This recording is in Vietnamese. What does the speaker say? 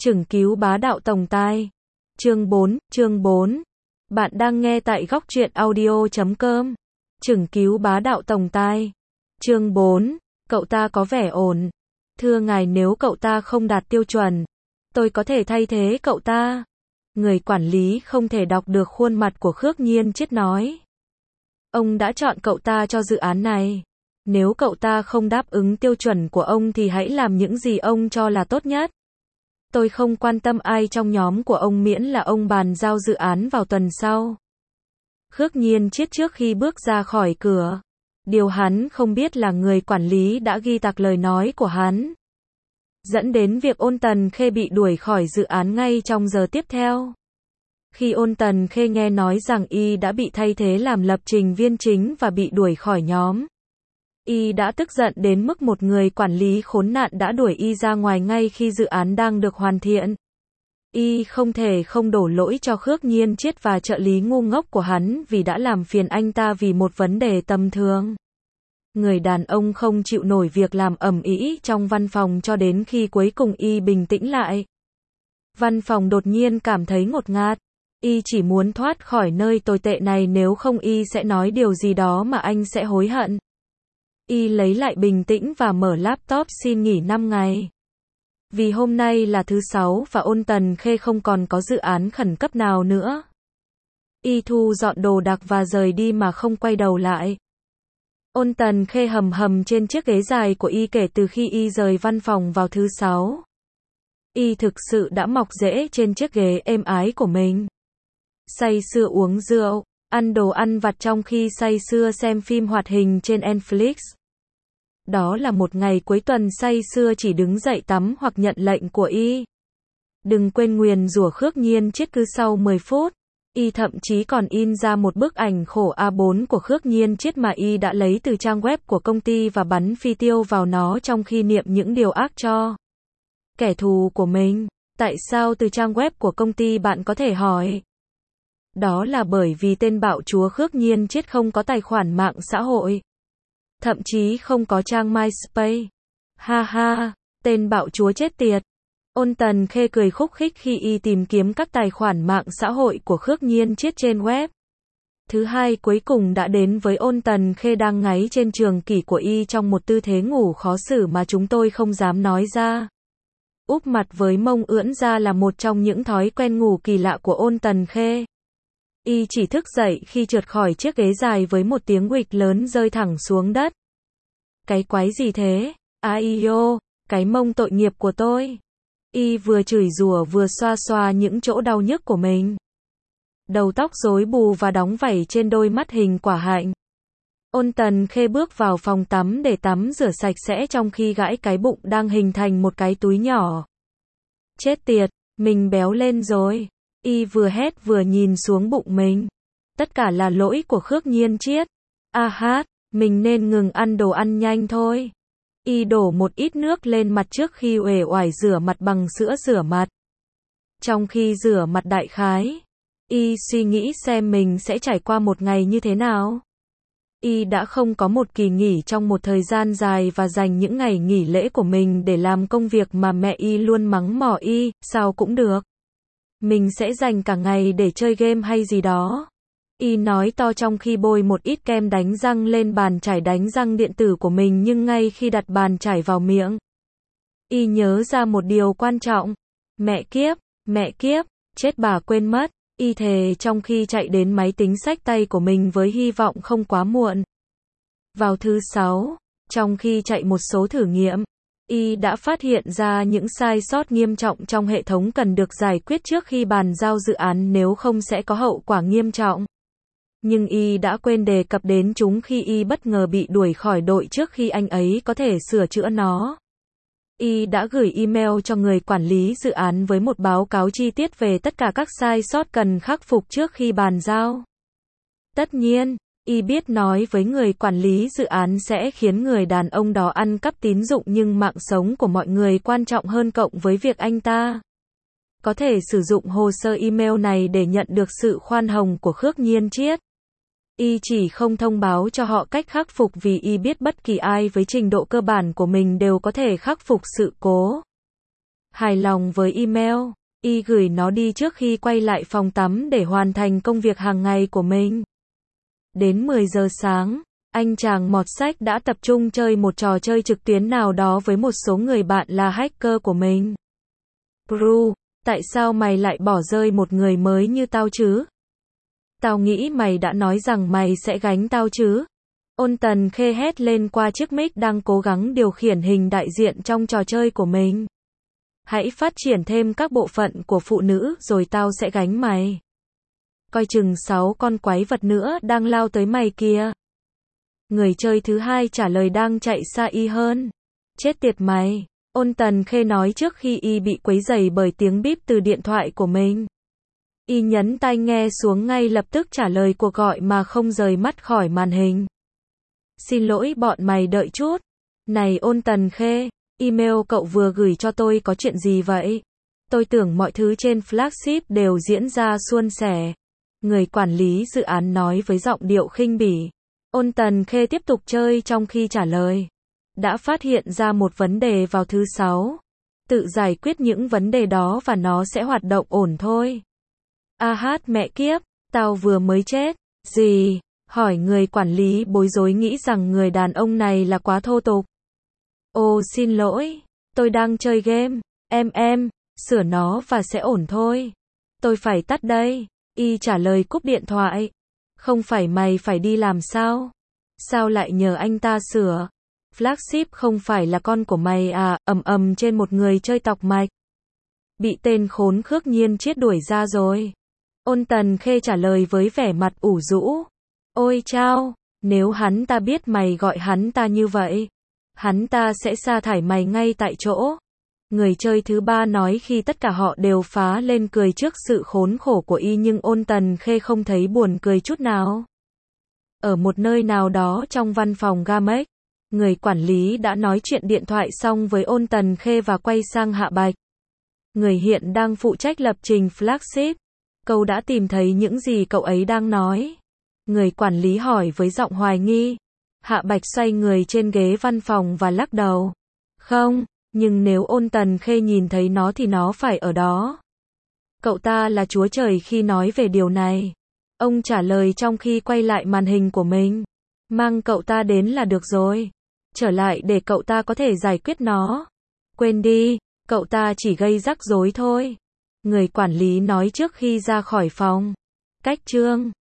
Chừng cứu bá đạo tổng tài. Chương 4. Bạn đang nghe tại góc truyện audio.com. Chừng cứu bá đạo tổng tài. Chương 4. Cậu ta có vẻ ổn. Thưa ngài, nếu cậu ta không đạt tiêu chuẩn, tôi có thể thay thế cậu ta. Người quản lý không thể đọc được khuôn mặt của Khước Nhiên Chiết nói. Ông đã chọn cậu ta cho dự án này. Nếu cậu ta không đáp ứng tiêu chuẩn của ông thì hãy làm những gì ông cho là tốt nhất. Tôi không quan tâm ai trong nhóm của ông miễn là ông bàn giao dự án vào tuần sau. Khước Nhiên Chiết trước khi bước ra khỏi cửa. Điều hắn không biết là người quản lý đã ghi tạc lời nói của hắn, dẫn đến việc Ôn Tần Khê bị đuổi khỏi dự án ngay trong giờ tiếp theo. Khi Ôn Tần Khê nghe nói rằng y đã bị thay thế làm lập trình viên chính và bị đuổi khỏi nhóm, y đã tức giận đến mức một người quản lý khốn nạn đã đuổi y ra ngoài ngay khi dự án đang được hoàn thiện. Y không thể không đổ lỗi cho Khước Nhiên Chiết và trợ lý ngu ngốc của hắn vì đã làm phiền anh ta vì một vấn đề tầm thường. Người đàn ông không chịu nổi việc làm ầm ĩ trong văn phòng cho đến khi cuối cùng y bình tĩnh lại. Văn phòng đột nhiên cảm thấy ngột ngạt. Y chỉ muốn thoát khỏi nơi tồi tệ này, nếu không y sẽ nói điều gì đó mà anh sẽ hối hận. Y lấy lại bình tĩnh và mở laptop xin nghỉ 5 ngày. Vì hôm nay là thứ Sáu và Ôn Tần Khê không còn có dự án khẩn cấp nào nữa. Y thu dọn đồ đạc và rời đi mà không quay đầu lại. Ôn Tần Khê hầm hầm trên chiếc ghế dài của y kể từ khi y rời văn phòng vào thứ Sáu. Y thực sự đã mọc rễ trên chiếc ghế êm ái của mình. Say sưa uống rượu, ăn đồ ăn vặt trong khi say sưa xem phim hoạt hình trên Netflix. Đó là một ngày cuối tuần say sưa chỉ đứng dậy tắm hoặc nhận lệnh của y. Đừng quên nguyền rủa Khước Nhiên Chiết cứ sau 10 phút. Y thậm chí còn in ra một bức ảnh khổ A4 của Khước Nhiên Chiết mà y đã lấy từ trang web của công ty và bắn phi tiêu vào nó trong khi niệm những điều ác cho kẻ thù của mình. Tại sao từ trang web của công ty, bạn có thể hỏi? Đó là bởi vì tên bạo chúa Khước Nhiên Chiết không có tài khoản mạng xã hội. Thậm chí không có trang MySpace. Ha ha, tên bạo chúa chết tiệt. Ôn Tần Khê cười khúc khích khi y tìm kiếm các tài khoản mạng xã hội của Khước Nhiên Chiết trên web. Thứ hai cuối cùng đã đến với Ôn Tần Khê đang ngáy trên trường kỷ của y trong một tư thế ngủ khó xử mà chúng tôi không dám nói ra. Úp mặt với mông ưỡn ra là một trong những thói quen ngủ kỳ lạ của Ôn Tần Khê. Y chỉ thức dậy khi trượt khỏi chiếc ghế dài với một tiếng huỵch lớn rơi thẳng xuống đất. Cái quái gì thế? Aiyo, cái mông tội nghiệp của tôi. Y vừa chửi rủa vừa xoa xoa những chỗ đau nhức của mình. Đầu tóc rối bù và đóng vảy trên đôi mắt hình quả hạnh. Ôn Tần Khê bước vào phòng tắm để tắm rửa sạch sẽ trong khi gãi cái bụng đang hình thành một cái túi nhỏ. Chết tiệt, mình béo lên rồi. Y vừa hét vừa nhìn xuống bụng mình. Tất cả là lỗi của Khước Nhiên Chiết. A hát, mình nên ngừng ăn đồ ăn nhanh thôi. Y đổ một ít nước lên mặt trước khi uể oải rửa mặt bằng sữa rửa mặt. Trong khi rửa mặt đại khái, y suy nghĩ xem mình sẽ trải qua một ngày như thế nào. Y đã không có một kỳ nghỉ trong một thời gian dài và dành những ngày nghỉ lễ của mình để làm công việc mà mẹ y luôn mắng mỏ y, sao cũng được. Mình sẽ dành cả ngày để chơi game hay gì đó. Y nói to trong khi bôi một ít kem đánh răng lên bàn chải đánh răng điện tử của mình, nhưng ngay khi đặt bàn chải vào miệng, y nhớ ra một điều quan trọng. Mẹ kiếp, chết bà quên mất. Y thề trong khi chạy đến máy tính xách tay của mình với hy vọng không quá muộn. Vào thứ Sáu, trong khi chạy một số thử nghiệm, y đã phát hiện ra những sai sót nghiêm trọng trong hệ thống cần được giải quyết trước khi bàn giao dự án, nếu không sẽ có hậu quả nghiêm trọng. Nhưng y đã quên đề cập đến chúng khi y bất ngờ bị đuổi khỏi đội trước khi anh ấy có thể sửa chữa nó. Y đã gửi email cho người quản lý dự án với một báo cáo chi tiết về tất cả các sai sót cần khắc phục trước khi bàn giao. Tất nhiên, y biết nói với người quản lý dự án sẽ khiến người đàn ông đó ăn cắp tín dụng, nhưng mạng sống của mọi người quan trọng hơn, cộng với việc anh ta có thể sử dụng hồ sơ email này để nhận được sự khoan hồng của Khước Nhiên Chiết. Y chỉ không thông báo cho họ cách khắc phục vì y biết bất kỳ ai với trình độ cơ bản của mình đều có thể khắc phục sự cố. Hài lòng với email, Y gửi nó đi trước khi quay lại phòng tắm để hoàn thành công việc hàng ngày của mình. Đến 10 giờ sáng, anh chàng mọt sách đã tập trung chơi một trò chơi trực tuyến nào đó với một số người bạn là hacker của mình. Bru, tại sao mày lại bỏ rơi một người mới như tao chứ? Tao nghĩ mày đã nói rằng mày sẽ gánh tao chứ? Ôn Tần Khê hét lên qua chiếc mic đang cố gắng điều khiển hình đại diện trong trò chơi của mình. Hãy phát triển thêm các bộ phận của phụ nữ rồi tao sẽ gánh mày. Coi chừng 6 con quái vật nữa đang lao tới mày kìa. Người chơi thứ hai trả lời đang chạy xa Y hơn. Chết tiệt mày, Ôn Tần Khê nói trước khi Y bị quấy rầy bởi tiếng bíp từ điện thoại của mình. Y nhấn tai nghe xuống ngay lập tức trả lời cuộc gọi mà không rời mắt khỏi màn hình. Xin lỗi bọn mày đợi chút. Này Ôn Tần Khê, email cậu vừa gửi cho tôi có chuyện gì vậy? Tôi tưởng mọi thứ trên flagship đều diễn ra suôn sẻ. Người quản lý dự án nói với giọng điệu khinh bỉ. Ôn Tần Khê tiếp tục chơi trong khi trả lời. Đã phát hiện ra một vấn đề vào thứ 6. Tự giải quyết những vấn đề đó và nó sẽ hoạt động ổn thôi. A hát mẹ kiếp, tao vừa mới chết. Gì? Hỏi người quản lý bối rối nghĩ rằng người đàn ông này là quá thô tục. Ồ xin lỗi, tôi đang chơi game. Em, sửa nó và sẽ ổn thôi. Tôi phải tắt đây. Y trả lời cúp điện thoại. Không phải mày phải đi làm sao? Sao lại nhờ anh ta sửa? Flagship không phải là con của mày à? Ầm trên một người chơi tọc mạch. Bị tên khốn khước Nhiên Chiết đuổi ra rồi. Ôn Tần Khê trả lời với vẻ mặt ủ rũ. Ôi chao, nếu hắn ta biết mày gọi hắn ta như vậy, hắn ta sẽ sa thải mày ngay tại chỗ. Người chơi thứ ba nói khi tất cả họ đều phá lên cười trước sự khốn khổ của Y nhưng Ôn Tần Khê không thấy buồn cười chút nào. Ở một nơi nào đó trong văn phòng Gamex, người quản lý đã nói chuyện điện thoại xong với Ôn Tần Khê và quay sang Hạ Bạch. Người hiện đang phụ trách lập trình flagship. Cậu đã tìm thấy những gì cậu ấy đang nói? Người quản lý hỏi với giọng hoài nghi. Hạ Bạch xoay người trên ghế văn phòng và lắc đầu. Không, nhưng nếu Ôn Tần Khê nhìn thấy nó thì nó phải ở đó. Cậu ta là chúa trời khi nói về điều này. Ông trả lời trong khi quay lại màn hình của mình. Mang cậu ta đến là được rồi. Trở lại để cậu ta có thể giải quyết nó. Quên đi, cậu ta chỉ gây rắc rối thôi. Người quản lý nói trước khi ra khỏi phòng. Cách chương